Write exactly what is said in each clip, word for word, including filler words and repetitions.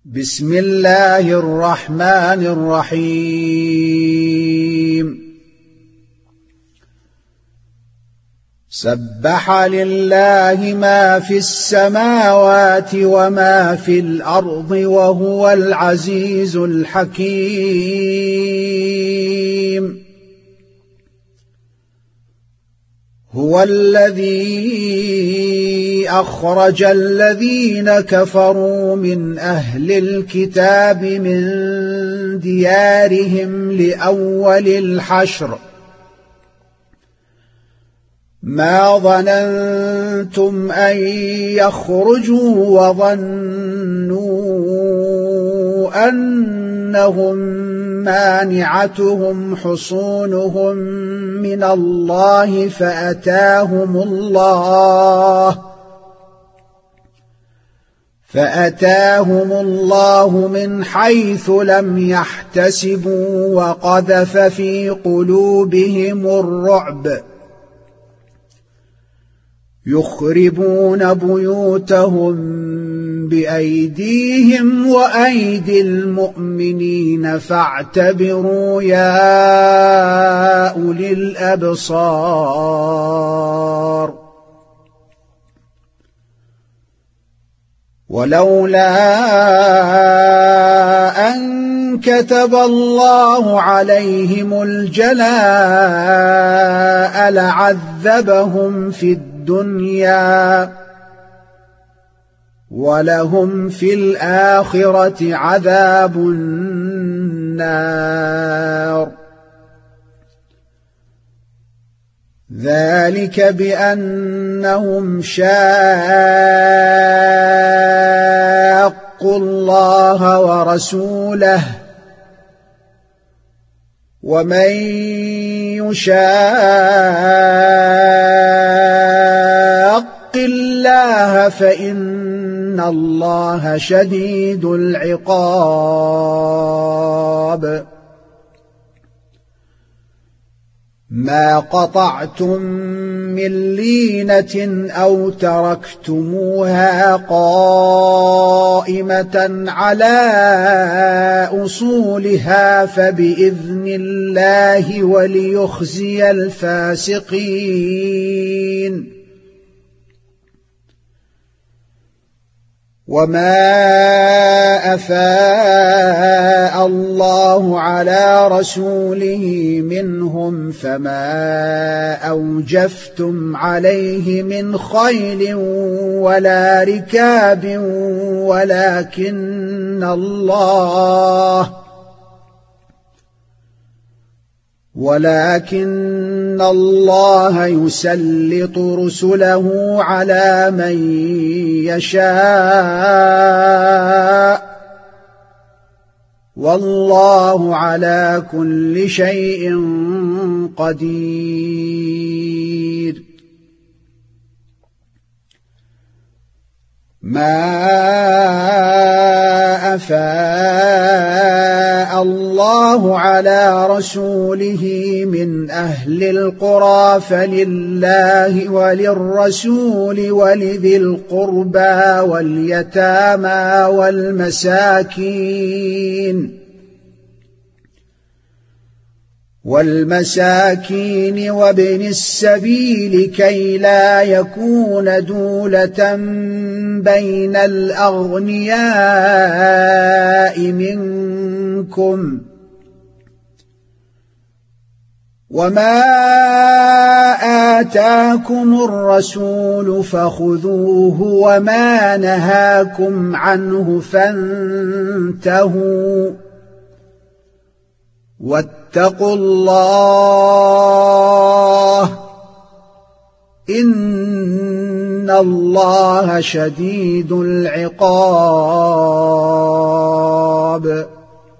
بسم الله الرحمن الرحيم. سبح لله ما في السماوات وما في الأرض وهو العزيز الحكيم. هو الذي أخرج الذين كفروا من أهل الكتاب من ديارهم لأول الحشر ما ظننتم أن يخرجوا وظنوا أنهم مانعتهم حصونهم من الله فأتاهم الله فأتاهم الله من حيث لم يحتسبوا وقذف في قلوبهم الرعب يخربون بيوتهم بأيديهم وأيدي المؤمنين فاعتبروا يا أولي الأبصار. ولولا أن كتب الله عليهم الجلاء لعذبهم في الدنيا ولهم في الآخرة عذاب النار. ذلك بأنهم شاقوا الله ورسوله ومن يشاق الله فإن الله شديد العقاب. ما قطعتم من لينة أو تركتموها قائمة على أصولها فبإذن الله وليخزي الفاسقين. وما أفاء الله على رسوله منهم فما أوجفتم عليه من خيل ولا ركاب ولكن الله ولكن الله يسلط رسله على من يشاء والله على كل شيء قدير. ما أفاء الله على رسوله من أهل القرى فلله وللرسول ولذي القربى واليتامى والمساكين والمساكين وابن السبيل كي لا يكون دولة بين الأغنياء منكم. وما آتاكم الرسول فخذوه وما نهاكم عنه فانتهوا واتقوا الله إن الله شديد العقاب.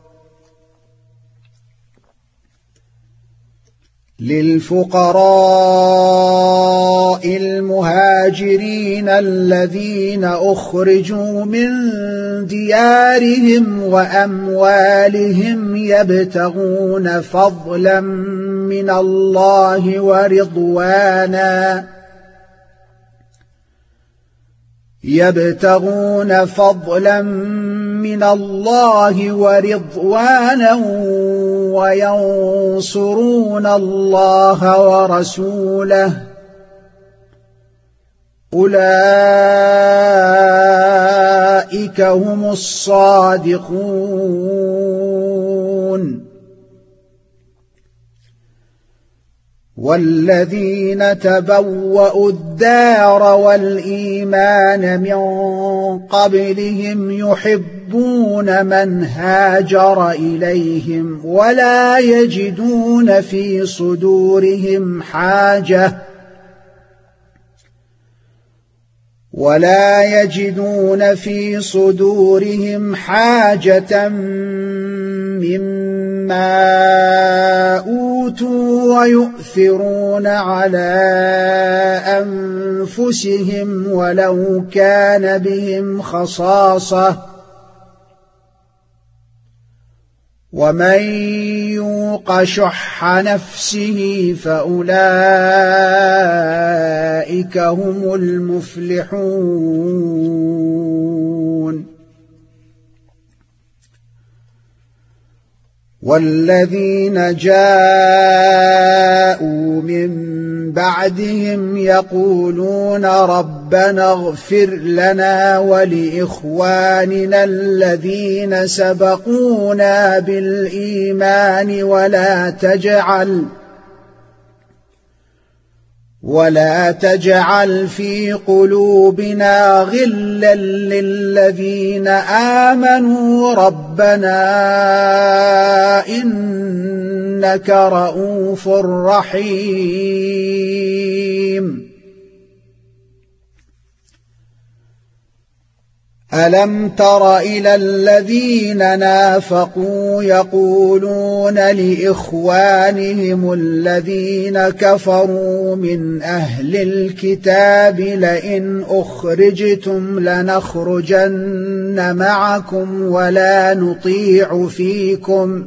للفقراء المهاجرين الذين أخرجوا من ديارهم وأموالهم يبتغون فضلا من الله ورضوانا يبتغون فضلا من الله ورضوانا وينصرون الله ورسوله أولئك هم الصادقون. والذين تبوأوا الدار والإيمان من قبلهم يحبون من هاجر إليهم ولا يجدون في صدورهم حاجة ولا يجدون في صدورهم حاجة مما أوتوا ويؤثرون على أنفسهم ولو كان بهم خصاصة ومن يوق شح نفسه فأولئك هم المفلحون. والذين جاءوا من بعدهم يقولون ربنا اغفر لنا ولإخواننا الذين سبقونا بالإيمان ولا تجعل ولا تجعل في قلوبنا غلا للذين آمنوا ربنا إنك رؤوف رحيم. ألم تر إلى الذين نافقوا يقولون لإخوانهم الذين كفروا من أهل الكتاب لئن أخرجتم لنخرجن معكم ولا نطيع فيكم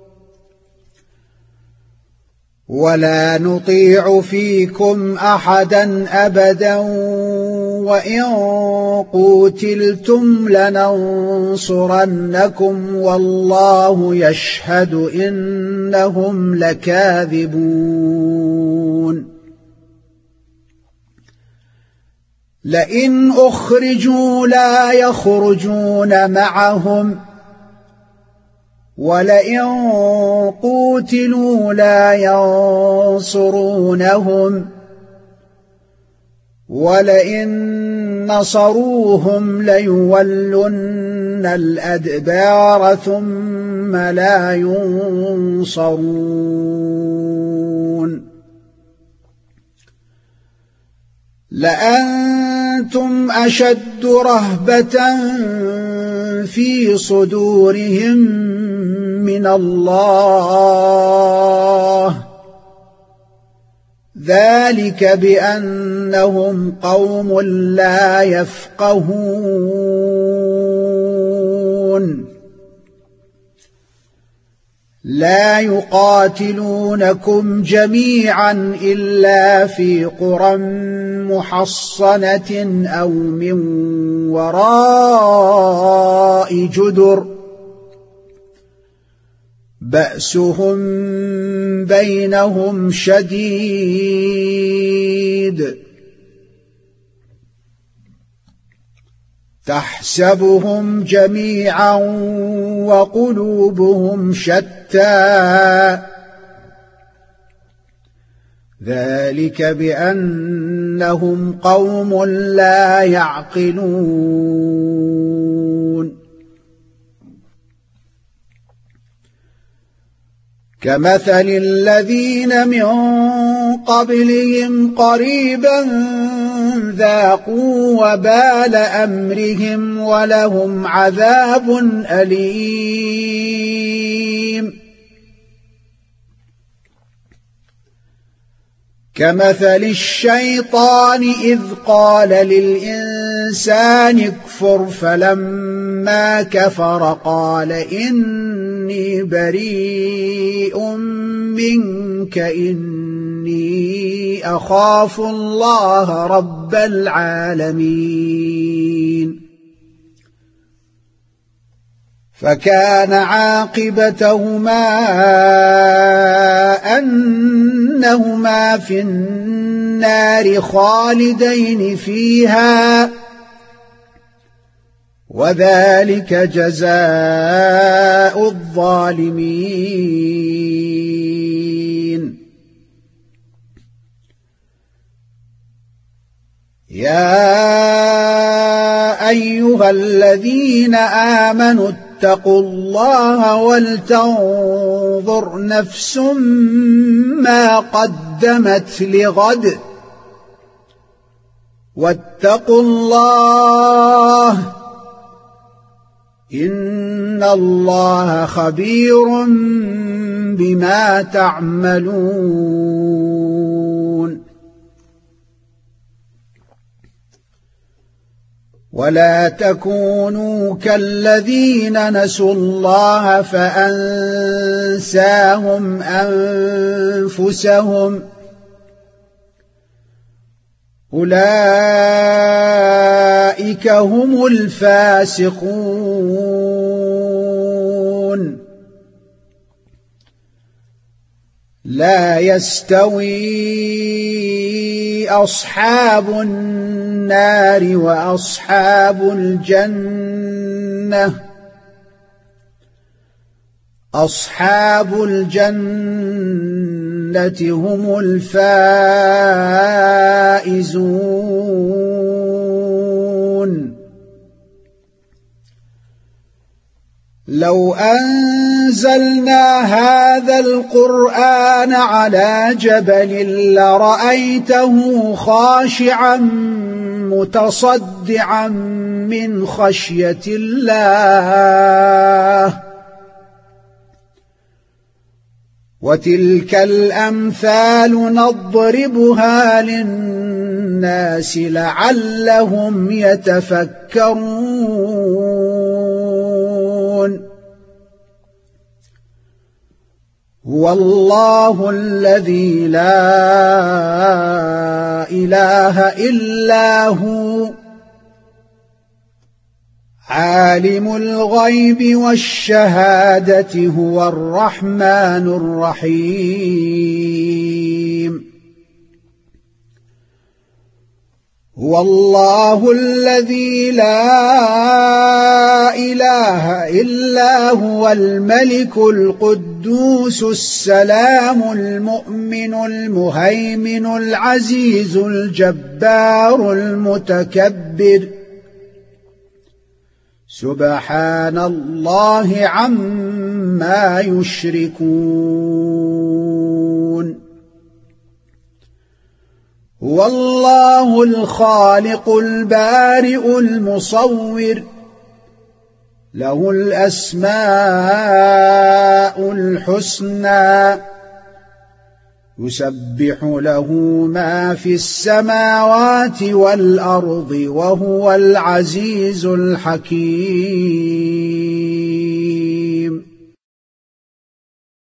ولا نطيع فيكم أحدا أبدا وإن قوتلتم لننصرنكم والله يشهد إنهم لكاذبون. لئن أخرجوا لا يخرجون معهم ولئن قوتلوا لا ينصرونهم ولئن نصروهم ليولن الأدبار ثم لا ينصرون. لأنتم أشد رهبة في صدورهم من الله ذلك بأنهم قوم لا يفقهون. لا يقاتلونكم جميعا إلا في قرى محصنة أو من وراء جدر بأسهم بينهم شديد تحسبهم جميعا وقلوبهم شتى ذلك بأنهم قوم لا يعقلون. كمثل الذين من قبلهم قريبا ذاقوا وبال أمرهم ولهم عذاب أليم. كمثل الشيطان إذ قال للإنسان اكفر فلما كفر قال إني بريء منك إني إني أخاف الله رب العالمين. فكان عاقبتهما أنهما في النار خالدين فيها، وذلك جزاء الظالمين. يا أيها الذين آمنوا اتقوا الله ولتنظر نفس ما قدمت لغد واتقوا الله إن الله خبير بما تعملون. ولا تكونوا كالذين نسوا الله فأنساهم أنفسهم أولئك هم الفاسقون. لا يستوي أصحاب النار وأصحاب الجنة أصحاب الجنة هم الفائزون. لو أنزلنا هذا القرآن على جبل لرأيته خاشعا متصدعا من خشية الله. وتلك الأمثال نضربها للناس لعلهم يتفكرون. هو الله الذي لا إله إلا هو عالم الغيب والشهادة هو الرحمن الرحيم. هو الله الذي لا إله إلا هو الملك القدوس السلام المؤمن المهيمن العزيز الجبار المتكبر سبحان الله عما يشركون. هو الله الخالق البارئ المصور له الأسماء الحسنى يسبح له ما في السماوات والأرض وهو العزيز الحكيم.